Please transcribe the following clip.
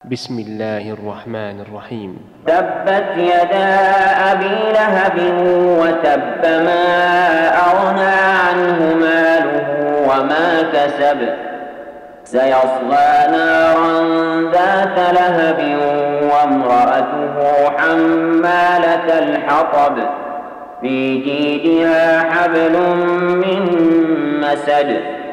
بسم الله الرحمن الرحيم. تبت يدا أبي لهب وتب، ما أغنى عنه ماله وما كسب، سيصلى نارا ذات لهب وامرأته حمالة الحطب، في جيدها حبل من مسد.